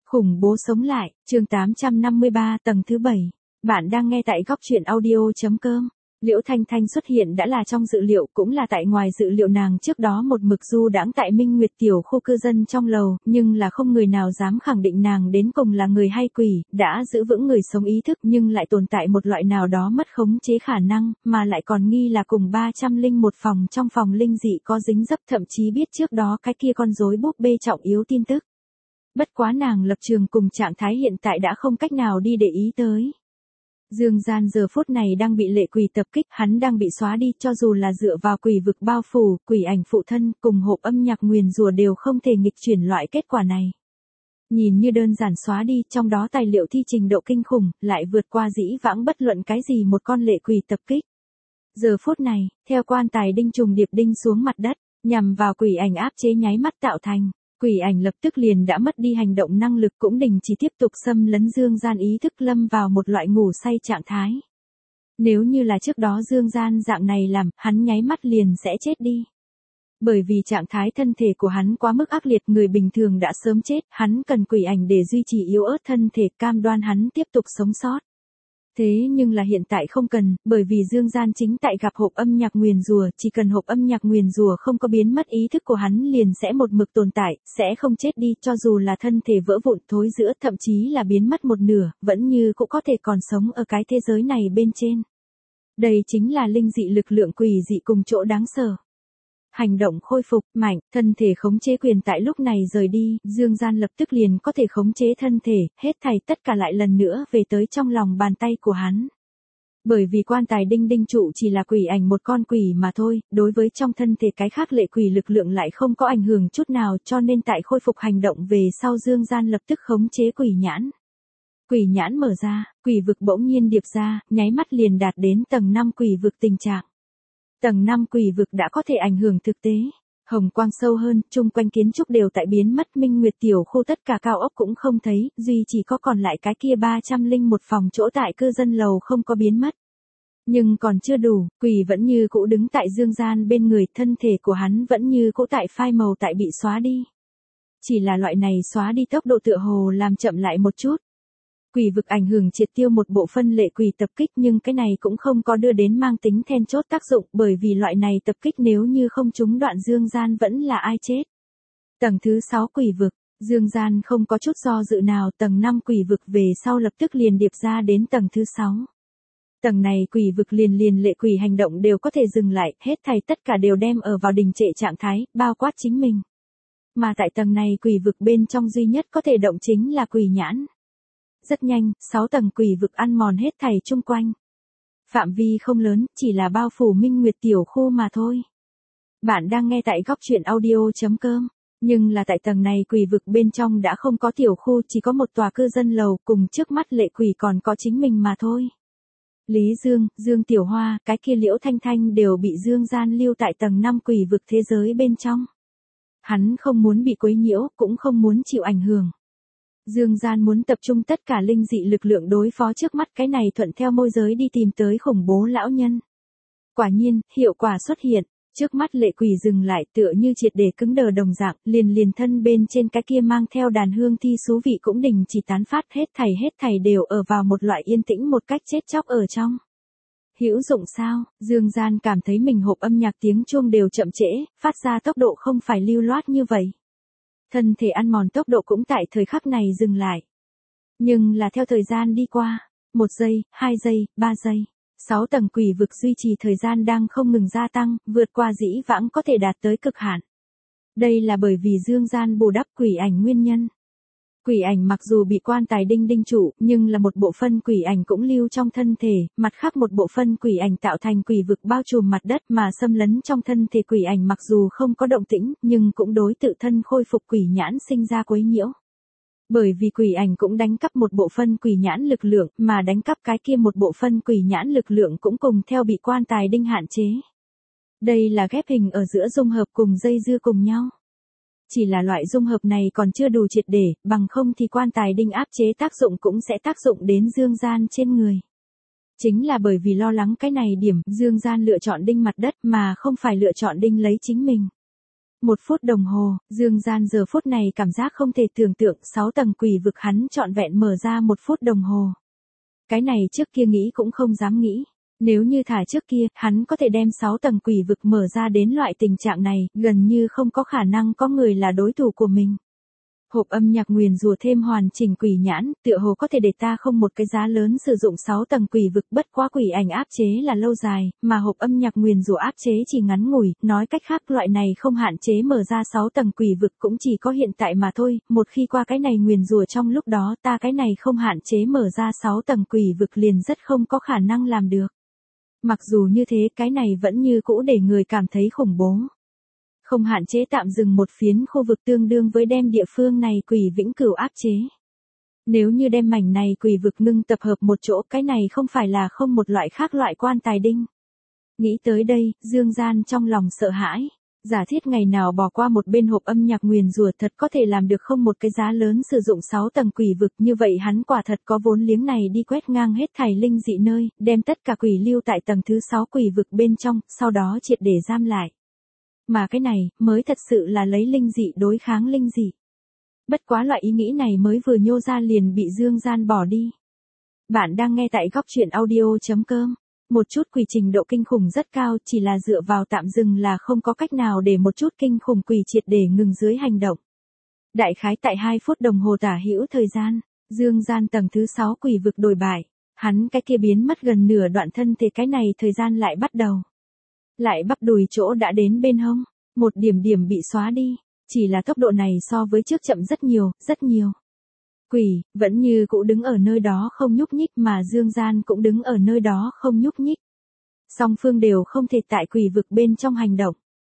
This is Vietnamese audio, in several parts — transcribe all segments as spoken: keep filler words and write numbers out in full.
Khủng bố sống lại, chương tám trăm năm mươi ba tầng thứ bảy. Bạn đang nghe tại góc truyện audio.com. Liễu Thanh Thanh xuất hiện đã là trong dự liệu, cũng là tại ngoài dự liệu. Nàng trước đó một mực du đãng tại Minh Nguyệt tiểu khu cư dân trong lầu, nhưng là không người nào dám khẳng định nàng đến cùng là người hay quỷ, đã giữ vững người sống ý thức nhưng lại tồn tại một loại nào đó mất khống chế khả năng, mà lại còn nghi là cùng ba trăm linh một phòng trong phòng linh dị có dính dấp, thậm chí biết trước đó cái kia con rối búp bê trọng yếu tin tức. Bất quá nàng lập trường cùng trạng thái hiện tại đã không cách nào đi để ý tới. Dương Gian giờ phút này đang bị lệ quỷ tập kích, hắn đang bị xóa đi, cho dù là dựa vào quỷ vực bao phủ, quỷ ảnh phụ thân cùng hộp âm nhạc nguyền rủa đều không thể nghịch chuyển loại kết quả này. Nhìn như đơn giản xóa đi, trong đó tài liệu thi trình độ kinh khủng, lại vượt qua dĩ vãng bất luận cái gì một con lệ quỷ tập kích. Giờ phút này, theo quan tài đinh trùng điệp đinh xuống mặt đất, nhằm vào quỷ ảnh áp chế nháy mắt tạo thành. Quỷ ảnh lập tức liền đã mất đi hành động năng lực, cũng đình chỉ tiếp tục xâm lấn Dương Gian ý thức, lâm vào một loại ngủ say trạng thái. Nếu như là trước đó Dương Gian dạng này làm, hắn nháy mắt liền sẽ chết đi. Bởi vì trạng thái thân thể của hắn quá mức ác liệt, người bình thường đã sớm chết, hắn cần quỷ ảnh để duy trì yếu ớt thân thể, cam đoan hắn tiếp tục sống sót. Thế nhưng là hiện tại không cần, bởi vì Dương Gian chính tại gặp hộp âm nhạc nguyền rủa, chỉ cần hộp âm nhạc nguyền rủa không có biến mất, ý thức của hắn liền sẽ một mực tồn tại, sẽ không chết đi, cho dù là thân thể vỡ vụn thối rữa, thậm chí là biến mất một nửa, vẫn như cũng có thể còn sống ở cái thế giới này bên trên. Đây chính là linh dị lực lượng quỷ dị cùng chỗ đáng sợ. Hành động khôi phục, mạnh, thân thể khống chế quyền tại lúc này rời đi, Dương Gian lập tức liền có thể khống chế thân thể, hết thảy tất cả lại lần nữa về tới trong lòng bàn tay của hắn. Bởi vì quan tài đinh đinh trụ chỉ là quỷ ảnh một con quỷ mà thôi, đối với trong thân thể cái khác lệ quỷ lực lượng lại không có ảnh hưởng chút nào, cho nên tại khôi phục hành động về sau Dương Gian lập tức khống chế quỷ nhãn. Quỷ nhãn mở ra, quỷ vực bỗng nhiên điệp ra, nháy mắt liền đạt đến tầng năm quỷ vực tình trạng. Tầng năm quỷ vực đã có thể ảnh hưởng thực tế. Hồng quang sâu hơn, chung quanh kiến trúc đều tại biến mất, Minh Nguyệt tiểu khu tất cả cao ốc cũng không thấy, duy chỉ có còn lại cái kia ba trăm linh một phòng chỗ tại cư dân lầu không có biến mất. Nhưng còn chưa đủ, quỷ vẫn như cũ đứng tại Dương Gian bên người, thân thể của hắn vẫn như cũ tại phai màu, tại bị xóa đi. Chỉ là loại này xóa đi tốc độ tựa hồ làm chậm lại một chút. Quỷ vực ảnh hưởng triệt tiêu một bộ phân lệ quỷ tập kích, nhưng cái này cũng không có đưa đến mang tính then chốt tác dụng, bởi vì loại này tập kích nếu như không trúng đoạn Dương Gian vẫn là ai chết. Tầng thứ sáu quỷ vực, Dương Gian không có chút do dự nào, tầng năm quỷ vực về sau lập tức liền điệp ra đến tầng thứ sáu. Tầng này quỷ vực liền liền lệ quỷ hành động đều có thể dừng lại, hết thảy tất cả đều đem ở vào đình trệ trạng thái, bao quát chính mình. Mà tại tầng này quỷ vực bên trong duy nhất có thể động chính là quỷ nhãn. Rất nhanh, sáu tầng quỷ vực ăn mòn hết thảy chung quanh. Phạm vi không lớn, chỉ là bao phủ Minh Nguyệt tiểu khu mà thôi. Bạn đang nghe tại góc truyện audio.com. Nhưng là tại tầng này quỷ vực bên trong đã không có tiểu khu, chỉ có một tòa cư dân lầu, cùng trước mắt lệ quỷ còn có chính mình mà thôi. Lý Dương, Dương Tiểu Hoa, cái kia Liễu Thanh Thanh đều bị Dương Gian lưu tại tầng năm quỷ vực thế giới bên trong. Hắn không muốn bị quấy nhiễu, cũng không muốn chịu ảnh hưởng. Dương Gian muốn tập trung tất cả linh dị lực lượng đối phó trước mắt cái này thuận theo môi giới đi tìm tới khủng bố lão nhân. Quả nhiên, hiệu quả xuất hiện, trước mắt lệ quỷ dừng lại, tựa như triệt để cứng đờ đồng dạng, liền liền thân bên trên cái kia mang theo đàn hương thi xú vị cũng đình chỉ tán phát, hết thảy hết thảy đều ở vào một loại yên tĩnh một cách chết chóc ở trong. Hữu dụng sao? Dương Gian cảm thấy mình hộp âm nhạc tiếng chuông đều chậm trễ, phát ra tốc độ không phải lưu loát như vậy. Thân thể ăn mòn tốc độ cũng tại thời khắc này dừng lại. Nhưng là theo thời gian đi qua, một giây, hai giây, ba giây, sáu tầng quỷ vực duy trì thời gian đang không ngừng gia tăng, vượt qua dĩ vãng có thể đạt tới cực hạn. Đây là bởi vì Dương Gian bù đắp quỷ ảnh nguyên nhân. Quỷ ảnh mặc dù bị quan tài đinh đinh trụ, nhưng là một bộ phân quỷ ảnh cũng lưu trong thân thể, mặt khác một bộ phân quỷ ảnh tạo thành quỷ vực bao trùm mặt đất mà xâm lấn trong thân thể quỷ ảnh, mặc dù không có động tĩnh, nhưng cũng đối tự thân khôi phục quỷ nhãn sinh ra quấy nhiễu. Bởi vì quỷ ảnh cũng đánh cắp một bộ phân quỷ nhãn lực lượng, mà đánh cắp cái kia một bộ phân quỷ nhãn lực lượng cũng cùng theo bị quan tài đinh hạn chế. Đây là ghép hình ở giữa dung hợp cùng dây dưa cùng nhau. Chỉ là loại dung hợp này còn chưa đủ triệt để, bằng không thì quan tài đinh áp chế tác dụng cũng sẽ tác dụng đến Dương Gian trên người. Chính là bởi vì lo lắng cái này điểm, Dương Gian lựa chọn đinh mặt đất mà không phải lựa chọn đinh lấy chính mình. Một phút đồng hồ, Dương Gian giờ phút này cảm giác không thể tưởng tượng sáu tầng quỷ vực hắn trọn vẹn mở ra một phút đồng hồ. Cái này trước kia nghĩ cũng không dám nghĩ. Nếu như thả trước kia, hắn có thể đem sáu tầng quỷ vực mở ra đến loại tình trạng này, gần như không có khả năng có người là đối thủ của mình. Hộp âm nhạc nguyền rủa thêm hoàn chỉnh quỷ nhãn, tựa hồ có thể để ta không một cái giá lớn sử dụng sáu tầng quỷ vực, bất quá quỷ ảnh áp chế là lâu dài, mà hộp âm nhạc nguyền rủa áp chế chỉ ngắn ngủi, nói cách khác loại này không hạn chế mở ra sáu tầng quỷ vực cũng chỉ có hiện tại mà thôi, một khi qua cái này nguyền rủa trong lúc đó ta cái này không hạn chế mở ra sáu tầng quỷ vực liền rất không có khả năng làm được. Mặc dù như thế cái này vẫn như cũ để người cảm thấy khủng bố. Không hạn chế tạm dừng một phiến khu vực tương đương với đem địa phương này quỷ vĩnh cửu áp chế. Nếu như đem mảnh này quỷ vực ngưng tập hợp một chỗ cái này không phải là không một loại khác loại quan tài đinh. Nghĩ tới đây, Dương Gian trong lòng sợ hãi. Giả thiết ngày nào bỏ qua một bên hộp âm nhạc nguyền rủa thật có thể làm được không một cái giá lớn sử dụng sáu tầng quỷ vực như vậy hắn quả thật có vốn liếng này đi quét ngang hết thảy linh dị nơi, đem tất cả quỷ lưu tại tầng thứ sáu quỷ vực bên trong, sau đó triệt để giam lại. Mà cái này, mới thật sự là lấy linh dị đối kháng linh dị. Bất quá loại ý nghĩ này mới vừa nhô ra liền bị Dương Gian bỏ đi. Bạn đang nghe tại góc truyện audio chấm com. Một chút quỷ trình độ kinh khủng rất cao chỉ là dựa vào tạm dừng là không có cách nào để một chút kinh khủng quỷ triệt để ngừng dưới hành động. Đại khái tại hai phút đồng hồ tả hữu thời gian, Dương Gian tầng thứ sáu quỷ vực đổi bại. Hắn cái kia biến mất gần nửa đoạn thân thể cái này thời gian lại bắt đầu. Lại bắp đùi chỗ đã đến bên hông, một điểm điểm bị xóa đi, chỉ là tốc độ này so với trước chậm rất nhiều, rất nhiều. Quỷ, vẫn như cũ đứng ở nơi đó không nhúc nhích mà Dương Gian cũng đứng ở nơi đó không nhúc nhích. Song phương đều không thể tại quỷ vực bên trong hành động.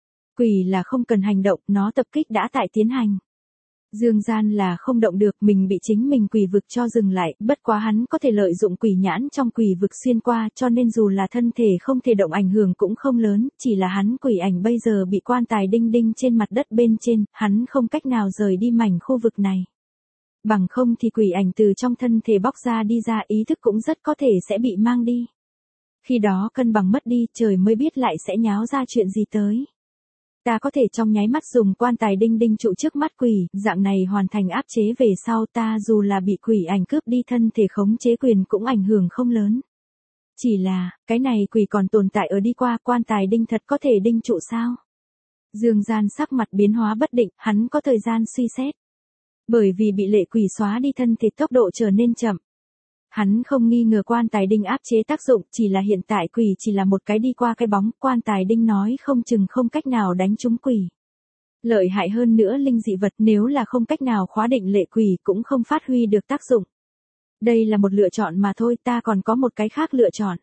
Quỷ là không cần hành động, nó tập kích đã tại tiến hành. Dương Gian là không động được, mình bị chính mình quỷ vực cho dừng lại, bất quá hắn có thể lợi dụng quỷ nhãn trong quỷ vực xuyên qua cho nên dù là thân thể không thể động ảnh hưởng cũng không lớn, chỉ là hắn quỷ ảnh bây giờ bị quan tài đinh đinh trên mặt đất bên trên, hắn không cách nào rời đi mảnh khu vực này. Bằng không thì quỷ ảnh từ trong thân thể bóc ra đi ra ý thức cũng rất có thể sẽ bị mang đi. Khi đó cân bằng mất đi trời mới biết lại sẽ nháo ra chuyện gì tới. Ta có thể trong nháy mắt dùng quan tài đinh đinh trụ trước mắt quỷ, dạng này hoàn thành áp chế về sau ta dù là bị quỷ ảnh cướp đi thân thể khống chế quyền cũng ảnh hưởng không lớn. Chỉ là, cái này quỷ còn tồn tại ở đi qua quan tài đinh thật có thể đinh trụ sao? Dương Gian sắc mặt biến hóa bất định, hắn có thời gian suy xét. Bởi vì bị lệ quỷ xóa đi thân thể tốc độ trở nên chậm. Hắn không nghi ngờ quan tài đinh áp chế tác dụng, chỉ là hiện tại quỷ chỉ là một cái đi qua cái bóng, quan tài đinh nói không chừng không cách nào đánh trúng quỷ. Lợi hại hơn nữa linh dị vật nếu là không cách nào khóa định lệ quỷ cũng không phát huy được tác dụng. Đây là một lựa chọn mà thôi, ta còn có một cái khác lựa chọn.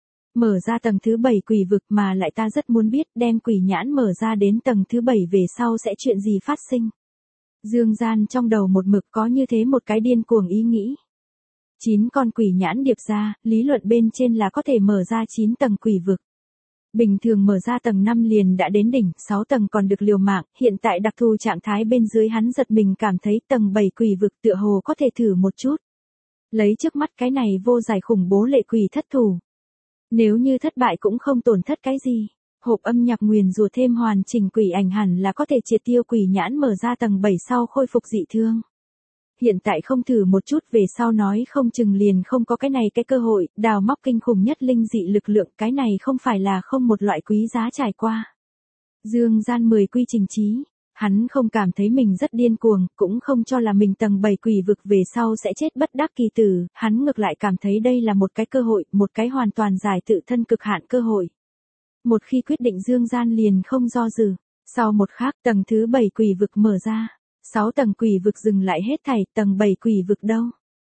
Mở ra tầng thứ bảy quỷ vực mà lại ta rất muốn biết đem quỷ nhãn mở ra đến tầng thứ bảy về sau sẽ chuyện gì phát sinh. Dương Gian trong đầu một mực có như thế một cái điên cuồng ý nghĩ. chín con quỷ nhãn điệp ra, lý luận bên trên là có thể mở ra chín tầng quỷ vực. Bình thường mở ra tầng năm liền đã đến đỉnh, sáu tầng còn được liều mạng, hiện tại đặc thù trạng thái bên dưới hắn giật mình cảm thấy tầng bảy quỷ vực tựa hồ có thể thử một chút. Lấy trước mắt cái này vô giải khủng bố lệ quỷ thất thủ. Nếu như thất bại cũng không tổn thất cái gì. Hộp âm nhạc nguyền rủa thêm hoàn chỉnh quỷ ảnh hẳn là có thể triệt tiêu quỷ nhãn mở ra tầng bảy sau khôi phục dị thương. Hiện tại không thử một chút về sau nói không chừng liền không có cái này cái cơ hội, đào móc kinh khủng nhất linh dị lực lượng cái này không phải là không một loại quý giá trải qua. Dương Gian mười quy trình trí, hắn không cảm thấy mình rất điên cuồng, cũng không cho là mình tầng bảy quỷ vực về sau sẽ chết bất đắc kỳ tử, hắn ngược lại cảm thấy đây là một cái cơ hội, một cái hoàn toàn giải tự thân cực hạn cơ hội. Một khi quyết định Dương Gian liền không do dự, sau một khắc tầng thứ bảy quỷ vực mở ra, sáu tầng quỷ vực dừng lại hết thảy, tầng bảy quỷ vực đâu?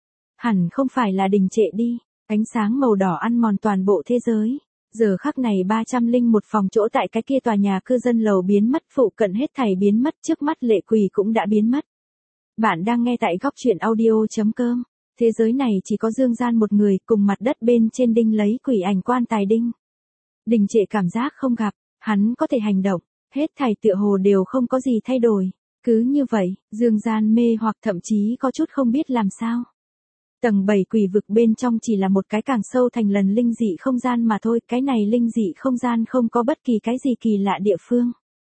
Hẳn không phải là đình trệ đi, ánh sáng màu đỏ ăn mòn toàn bộ thế giới. Giờ khắc này ba trăm lẻ một phòng chỗ tại cái kia tòa nhà cư dân lầu biến mất, phụ cận hết thảy biến mất, trước mắt lệ quỷ cũng đã biến mất. Bạn đang nghe tại góc truyện audio chấm com. Thế giới này chỉ có Dương Gian một người, cùng mặt đất bên trên đinh lấy quỷ ảnh quan tài đinh. Đình trệ cảm giác không gặp, hắn có thể hành động, hết thảy tựa hồ đều không có gì thay đổi. Cứ như vậy, Dương Gian mê hoặc thậm chí có chút không biết làm sao. Tầng bảy quỷ vực bên trong chỉ là một cái càng sâu thành lần linh dị không gian mà thôi, cái này linh dị không gian không có bất kỳ cái gì kỳ lạ địa phương.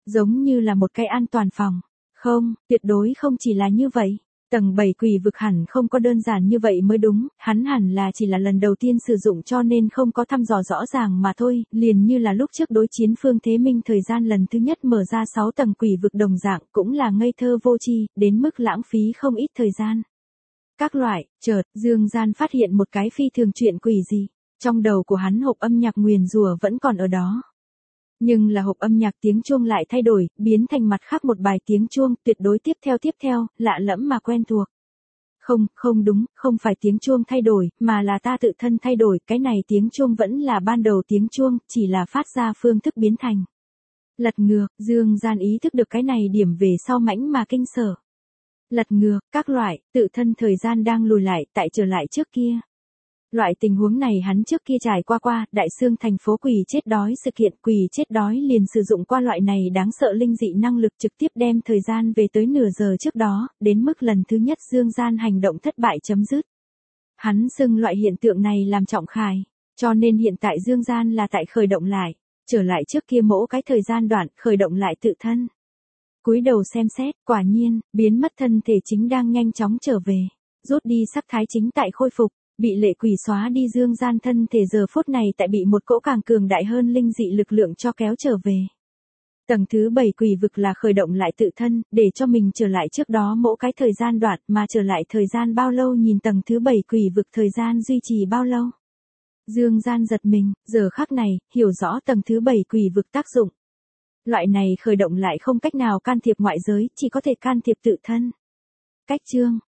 giống như là một cái an toàn phòng. Không, tuyệt đối không chỉ là như vậy. Tầng bảy quỷ vực hẳn không có đơn giản như vậy mới đúng, hắn hẳn là chỉ là lần đầu tiên sử dụng cho nên không có thăm dò rõ ràng mà thôi, liền như là lúc trước đối chiến Phương Thế Minh thời gian lần thứ nhất mở ra sáu tầng quỷ vực đồng dạng, cũng là ngây thơ vô tri, đến mức lãng phí không ít thời gian. Các loại, chợt, Dương Gian phát hiện một cái phi thường chuyện quỷ gì, trong đầu của hắn hộp âm nhạc nguyền rủa vẫn còn ở đó. Nhưng là hộp âm nhạc tiếng chuông lại thay đổi, biến thành mặt khác một bài tiếng chuông, tuyệt đối tiếp theo tiếp theo, lạ lẫm mà quen thuộc. Không, không đúng, không phải tiếng chuông thay đổi, mà là ta tự thân thay đổi, cái này tiếng chuông vẫn là ban đầu tiếng chuông, chỉ là phát ra phương thức biến thành. Lật ngược, Dương Gian ý thức được cái này điểm về sau mãnh mà kinh sở. Lật ngược, các loại, tự thân thời gian đang lùi lại, tại trở lại trước kia. Loại tình huống này hắn trước kia trải qua qua, Đại Xương thành phố quỷ chết đói sự kiện quỷ chết đói liền sử dụng qua loại này đáng sợ linh dị năng lực trực tiếp đem thời gian về tới nửa giờ trước đó, đến mức lần thứ nhất Dương Gian hành động thất bại chấm dứt. Hắn xưng loại hiện tượng này làm trọng khải, cho nên hiện tại Dương Gian là tại khởi động lại, trở lại trước kia mỗi cái thời gian đoạn, khởi động lại tự thân. Cúi đầu xem xét, quả nhiên, biến mất thân thể chính đang nhanh chóng trở về, rút đi sắc thái chính tại khôi phục. Bị lệ quỷ xóa đi Dương Gian thân thể giờ phút này tại bị một cỗ càng cường đại hơn linh dị lực lượng cho kéo trở về. Tầng thứ bảy quỷ vực là khởi động lại tự thân, để cho mình trở lại trước đó mỗi cái thời gian đoạn mà trở lại thời gian bao lâu nhìn tầng thứ bảy quỷ vực thời gian duy trì bao lâu. Dương Gian giật mình, giờ khắc này, hiểu rõ tầng thứ bảy quỷ vực tác dụng. Loại này khởi động lại không cách nào can thiệp ngoại giới, chỉ có thể can thiệp tự thân. Cách chương